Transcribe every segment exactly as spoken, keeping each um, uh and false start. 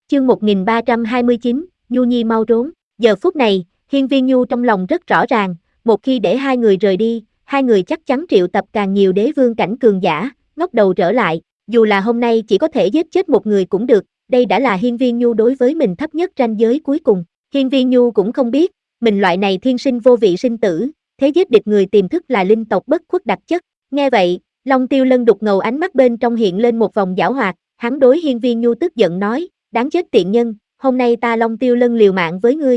Chương một nghìn ba trăm hai mươi chín, Nhu Nhi mau trốn. Giờ phút này, Hiên Viên Nhu trong lòng rất rõ ràng, một khi để hai người rời đi, hai người chắc chắn triệu tập càng nhiều đế vương cảnh cường giả, ngóc đầu trở lại, dù là hôm nay chỉ có thể giết chết một người cũng được, đây đã là Hiên Viên Nhu đối với mình thấp nhất ranh giới cuối cùng. Hiên Viên Nhu cũng không biết, mình loại này thiên sinh vô vị sinh tử, thế giết địch người tiềm thức là linh tộc bất khuất đặc chất. Nghe vậy, Long Tiêu Lân đục ngầu ánh mắt bên trong hiện lên một vòng giảo hoạt, hắn đối Hiên Viên Nhu tức giận nói, đáng chết tiện nhân, hôm nay ta Long Tiêu Lân liều mạng với ngươi.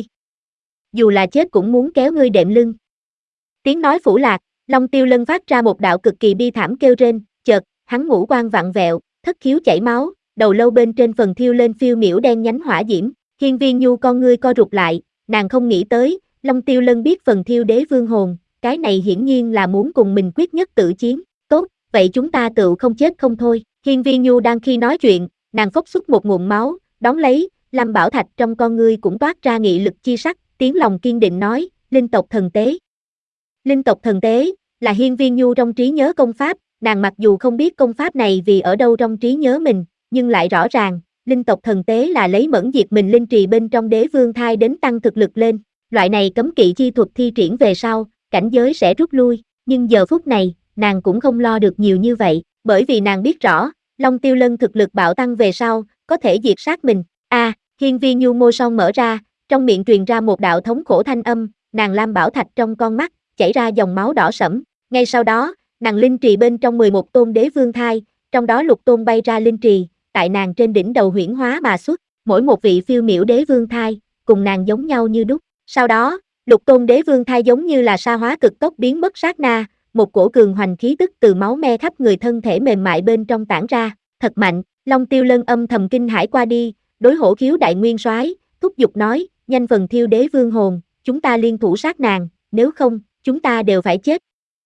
Dù là chết cũng muốn kéo ngươi đệm lưng. Tiếng nói phủ lạc, Long Tiêu Lân phát ra một đạo cực kỳ bi thảm kêu rên, chợt, hắn ngũ quan vặn vẹo, thất khiếu chảy máu, đầu lâu bên trên phần thiêu lên phiêu miểu đen nhánh hỏa diễm. Hiên Viên Nhu con ngươi co rụt lại, nàng không nghĩ tới, Long Tiêu Lân biết phần thiêu đế vương hồn, cái này hiển nhiên là muốn cùng mình quyết nhất tử chiến. Tốt, vậy chúng ta tự không chết không thôi. Hiên Viên Nhu đang khi nói chuyện, nàng phốc xuất một ngụm máu, đón lấy, Lâm Bảo Thạch trong con ngươi cũng toát ra nghị lực chi sắc, tiếng lòng kiên định nói, linh tộc thần tế. Linh tộc thần tế, là Hiên Viên Nhu trong trí nhớ công pháp, nàng mặc dù không biết công pháp này vì ở đâu trong trí nhớ mình, nhưng lại rõ ràng, linh tộc thần tế là lấy mẫn diệt mình linh trì bên trong đế vương thai đến tăng thực lực lên, loại này cấm kỵ chi thuật thi triển về sau, cảnh giới sẽ rút lui, nhưng giờ phút này, nàng cũng không lo được nhiều như vậy, bởi vì nàng biết rõ, Long Tiêu Lân thực lực bạo tăng về sau, có thể diệt sát mình. A, à, Hiên Viên Nhu môi son mở ra, trong miệng truyền ra một đạo thống khổ thanh âm, nàng Lam Bảo Thạch trong con mắt, chảy ra dòng máu đỏ sẫm. Ngay sau đó, nàng linh trì bên trong mười một tôn đế vương thai, trong đó lục tôn bay ra linh trì, tại nàng trên đỉnh đầu huyễn hóa mà xuất, mỗi một vị phiêu miểu đế vương thai, cùng nàng giống nhau như đúc. Sau đó, lục tôn đế vương thai giống như là sa hóa cực tốc biến mất sát na, một cổ cường hoành khí tức từ máu me khắp người thân thể mềm mại bên trong tản ra, thật mạnh. Long Tiêu Lân âm thầm kinh hãi qua đi, đối Hổ Khiếu đại nguyên soái thúc giục nói, nhanh phần thiêu đế vương hồn, chúng ta liên thủ sát nàng, nếu không, chúng ta đều phải chết.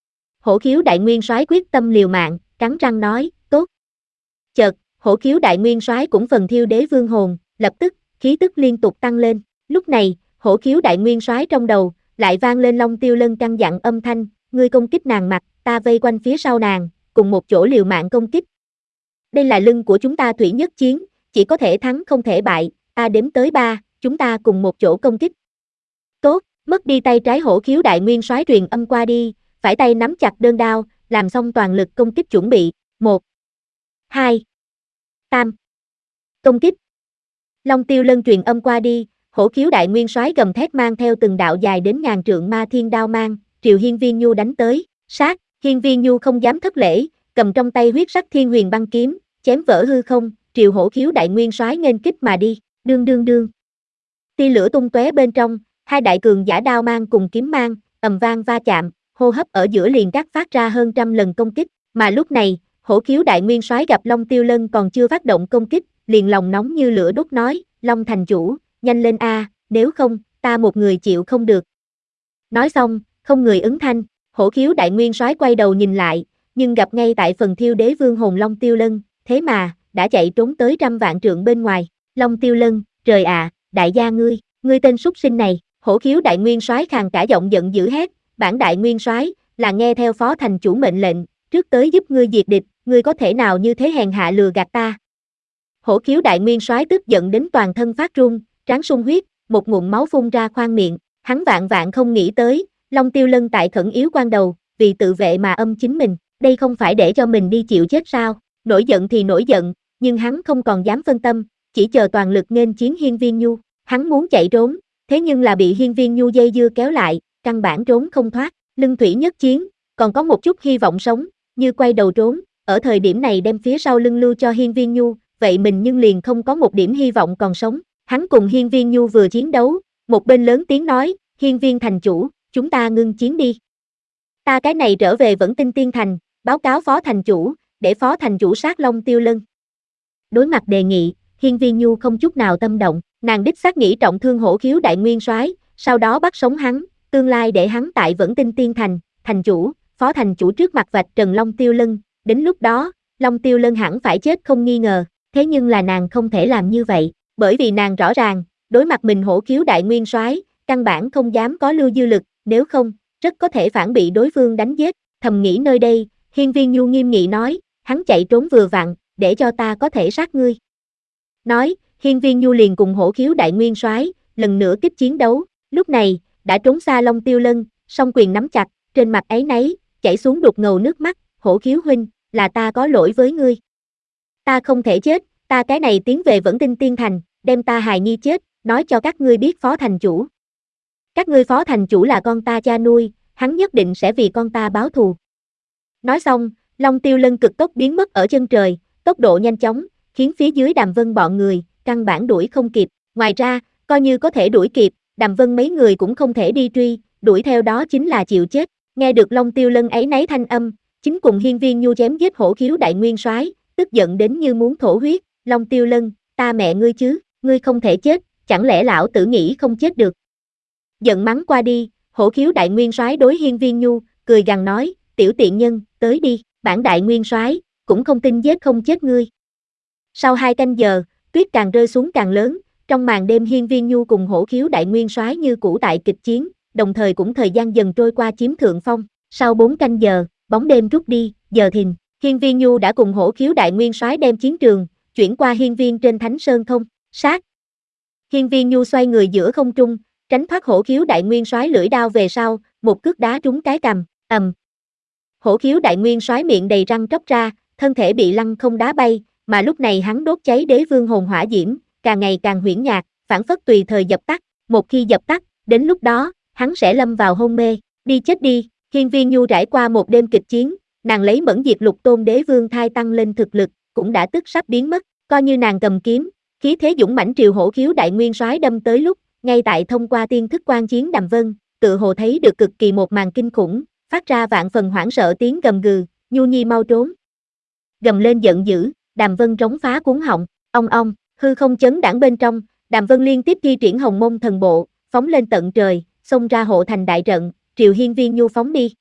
Hổ Khiếu đại nguyên soái quyết tâm liều mạng, cắn răng nói, tốt. Chợt, Hổ Khiếu đại nguyên soái cũng phần thiêu đế vương hồn, lập tức, khí tức liên tục tăng lên. Lúc này, Hổ Khiếu đại nguyên soái trong đầu lại vang lên Long Tiêu Lân căn dặn âm thanh, ngươi công kích nàng mặt, ta vây quanh phía sau nàng, cùng một chỗ liều mạng công kích. Đây là lưng của chúng ta thủy nhất chiến, chỉ có thể thắng không thể bại, ta đếm tới ba, chúng ta cùng một chỗ công kích. Tốt, mất đi tay trái Hổ Khiếu đại nguyên soái truyền âm qua đi, phải tay nắm chặt đơn đao, làm xong toàn lực công kích chuẩn bị, một, hai, tam, công kích. Long Tiêu Lân truyền âm qua đi, Hổ Khiếu đại nguyên soái gầm thét mang theo từng đạo dài đến ngàn trượng ma thiên đao mang, triều Hiên Viên Nhu đánh tới, sát. Hiên Viên Nhu không dám thất lễ, cầm trong tay huyết sắc thiên huyền băng kiếm, chém vỡ hư không, triều Hổ Khiếu đại nguyên soái nghênh kích mà đi, đương đương đương. Tia lửa tung tóe bên trong, hai đại cường giả đao mang cùng kiếm mang, ầm vang va chạm, hô hấp ở giữa liền các phát ra hơn trăm lần công kích, mà lúc này, Hổ Khiếu đại nguyên soái gặp Long Tiêu Lân còn chưa phát động công kích, liền lòng nóng như lửa đốt nói, Long thành chủ, nhanh lên a, nếu không, ta một người chịu không được. Nói xong, không người ứng thanh, Hổ Khiếu đại nguyên soái quay đầu nhìn lại, nhưng gặp ngay tại phần thiêu đế vương hồn Long Tiêu Lân, thế mà, đã chạy trốn tới trăm vạn trượng bên ngoài. Long Tiêu Lân, trời ạ, à, đại gia ngươi, ngươi tên súc sinh này. Hổ Khiếu đại nguyên soái khàn cả giọng giận dữ hét, bản đại nguyên soái là nghe theo phó thành chủ mệnh lệnh, trước tới giúp ngươi diệt địch, ngươi có thể nào như thế hèn hạ lừa gạt ta. Hổ Khiếu đại nguyên soái tức giận đến toàn thân phát run, trán sung huyết, một ngụm máu phun ra khoang miệng, hắn vạn vạn không nghĩ tới, Long Tiêu Lân tại khẩn yếu quan đầu, vì tự vệ mà âm chính mình, đây không phải để cho mình đi chịu chết sao? Nổi giận thì nổi giận, nhưng hắn không còn dám phân tâm, chỉ chờ toàn lực nghênh chiến Hiên Viên Nhu, hắn muốn chạy trốn, thế nhưng là bị Hiên Viên Nhu dây dưa kéo lại, căn bản trốn không thoát, lưng thủy nhất chiến, còn có một chút hy vọng sống, như quay đầu trốn, ở thời điểm này đem phía sau lưng lưu cho Hiên Viên Nhu, vậy mình nhưng liền không có một điểm hy vọng còn sống. Hắn cùng Hiên Viên Nhu vừa chiến đấu, một bên lớn tiếng nói, Hiên Viên thành chủ, chúng ta ngưng chiến đi. Ta cái này trở về Vẫn Tinh Tiên Thành, báo cáo phó thành chủ, để phó thành chủ sát Long Tiêu Lân. Đối mặt đề nghị, Hiên Viên Nhu không chút nào tâm động, nàng đích xác nghĩ trọng thương Hổ Khiếu đại nguyên soái, sau đó bắt sống hắn, tương lai để hắn tại Vẫn Tinh Tiên Thành, thành chủ, phó thành chủ trước mặt vạch trần Long Tiêu Lân, đến lúc đó, Long Tiêu Lân hẳn phải chết không nghi ngờ, thế nhưng là nàng không thể làm như vậy, bởi vì nàng rõ ràng, đối mặt mình Hổ Khiếu đại nguyên soái, căn bản không dám có lưu dư lực, nếu không, rất có thể phản bị đối phương đánh giết. Thầm nghĩ nơi đây, Hiên Viên Nhu nghiêm nghị nói, hắn chạy trốn vừa vặn, để cho ta có thể sát ngươi. Nói, Hiên Viên Nhu liền cùng Hổ Khiếu Đại Nguyên Soái lần nữa kích chiến đấu. Lúc này, đã trốn xa Long Tiêu Lân, song quyền nắm chặt, trên mặt áy náy, chảy xuống đục ngầu nước mắt. Hổ Khiếu huynh, là ta có lỗi với ngươi. Ta không thể chết, ta cái này tiến về Vẫn Tinh Tiên Thành, đem ta hài nhi chết, nói cho các ngươi biết phó thành chủ. Các ngươi phó thành chủ là con ta cha nuôi, hắn nhất định sẽ vì con ta báo thù. Nói xong, Long Tiêu Lân cực tốc biến mất ở chân trời, tốc độ nhanh chóng, khiến phía dưới Đàm Vân bọn người, căn bản đuổi không kịp. Ngoài ra, coi như có thể đuổi kịp, Đàm Vân mấy người cũng không thể đi truy, đuổi theo đó chính là chịu chết. Nghe được Long Tiêu Lân ấy nấy thanh âm, chính cùng Hiên Viên Nhu chém giết Hổ Khiếu Đại Nguyên Soái, tức giận đến như muốn thổ huyết. Long Tiêu Lân, ta mẹ ngươi chứ, ngươi không thể chết, chẳng lẽ lão tử nghĩ không chết được. Giận mắng qua đi, Hổ Khiếu Đại Nguyên Soái đối Hiên Viên Nhu, cười gằn nói, tiểu tiện nhân, tới đi, bản Đại Nguyên Soái cũng không tin giết không chết ngươi. Sau hai canh giờ, tuyết càng rơi xuống càng lớn, trong màn đêm Hiên Viên Nhu cùng Hổ Khiếu Đại Nguyên Soái như cũ tại kịch chiến, đồng thời cũng thời gian dần trôi qua chiếm thượng phong. Sau bốn canh giờ, bóng đêm rút đi, giờ thìn, Hiên Viên Nhu đã cùng Hổ Khiếu Đại Nguyên Soái đem chiến trường chuyển qua hiên viên trên Thánh Sơn không, sát. Hiên Viên Nhu xoay người giữa không trung, tránh thoát Hổ Khiếu Đại Nguyên Soái lưỡi đao về sau, một cước đá trúng cái cằm, ầm. Hổ Khiếu Đại Nguyên Soái miệng đầy răng tróc ra, thân thể bị lăng không đá bay, mà lúc này hắn đốt cháy đế vương hồn hỏa diễm, càng ngày càng huyễn nhạt, phản phất tùy thời dập tắt, một khi dập tắt, đến lúc đó, hắn sẽ lâm vào hôn mê, đi chết đi. Hiên Viên Nhu trải qua một đêm kịch chiến, nàng lấy mẫn diệt lục tôn đế vương thai tăng lên thực lực, cũng đã tức sắp biến mất, coi như nàng cầm kiếm, khí thế dũng mãnh triều Hổ Khiếu Đại Nguyên Soái đâm tới lúc, ngay tại thông qua tiên thức quan chiến Đàm Vân, tự hồ thấy được cực kỳ một màn kinh khủng, phát ra vạn phần hoảng sợ tiếng gầm gừ, Nhu Nhi mau trốn. Gầm lên giận dữ, Đàm Vân trống phá cuống họng, ong ong, hư không chấn đãng bên trong, Đàm Vân liên tiếp thi triển Hồng Mông thần bộ, phóng lên tận trời, xông ra hộ thành đại trận, triều Hiên Viên Nhu phóng đi.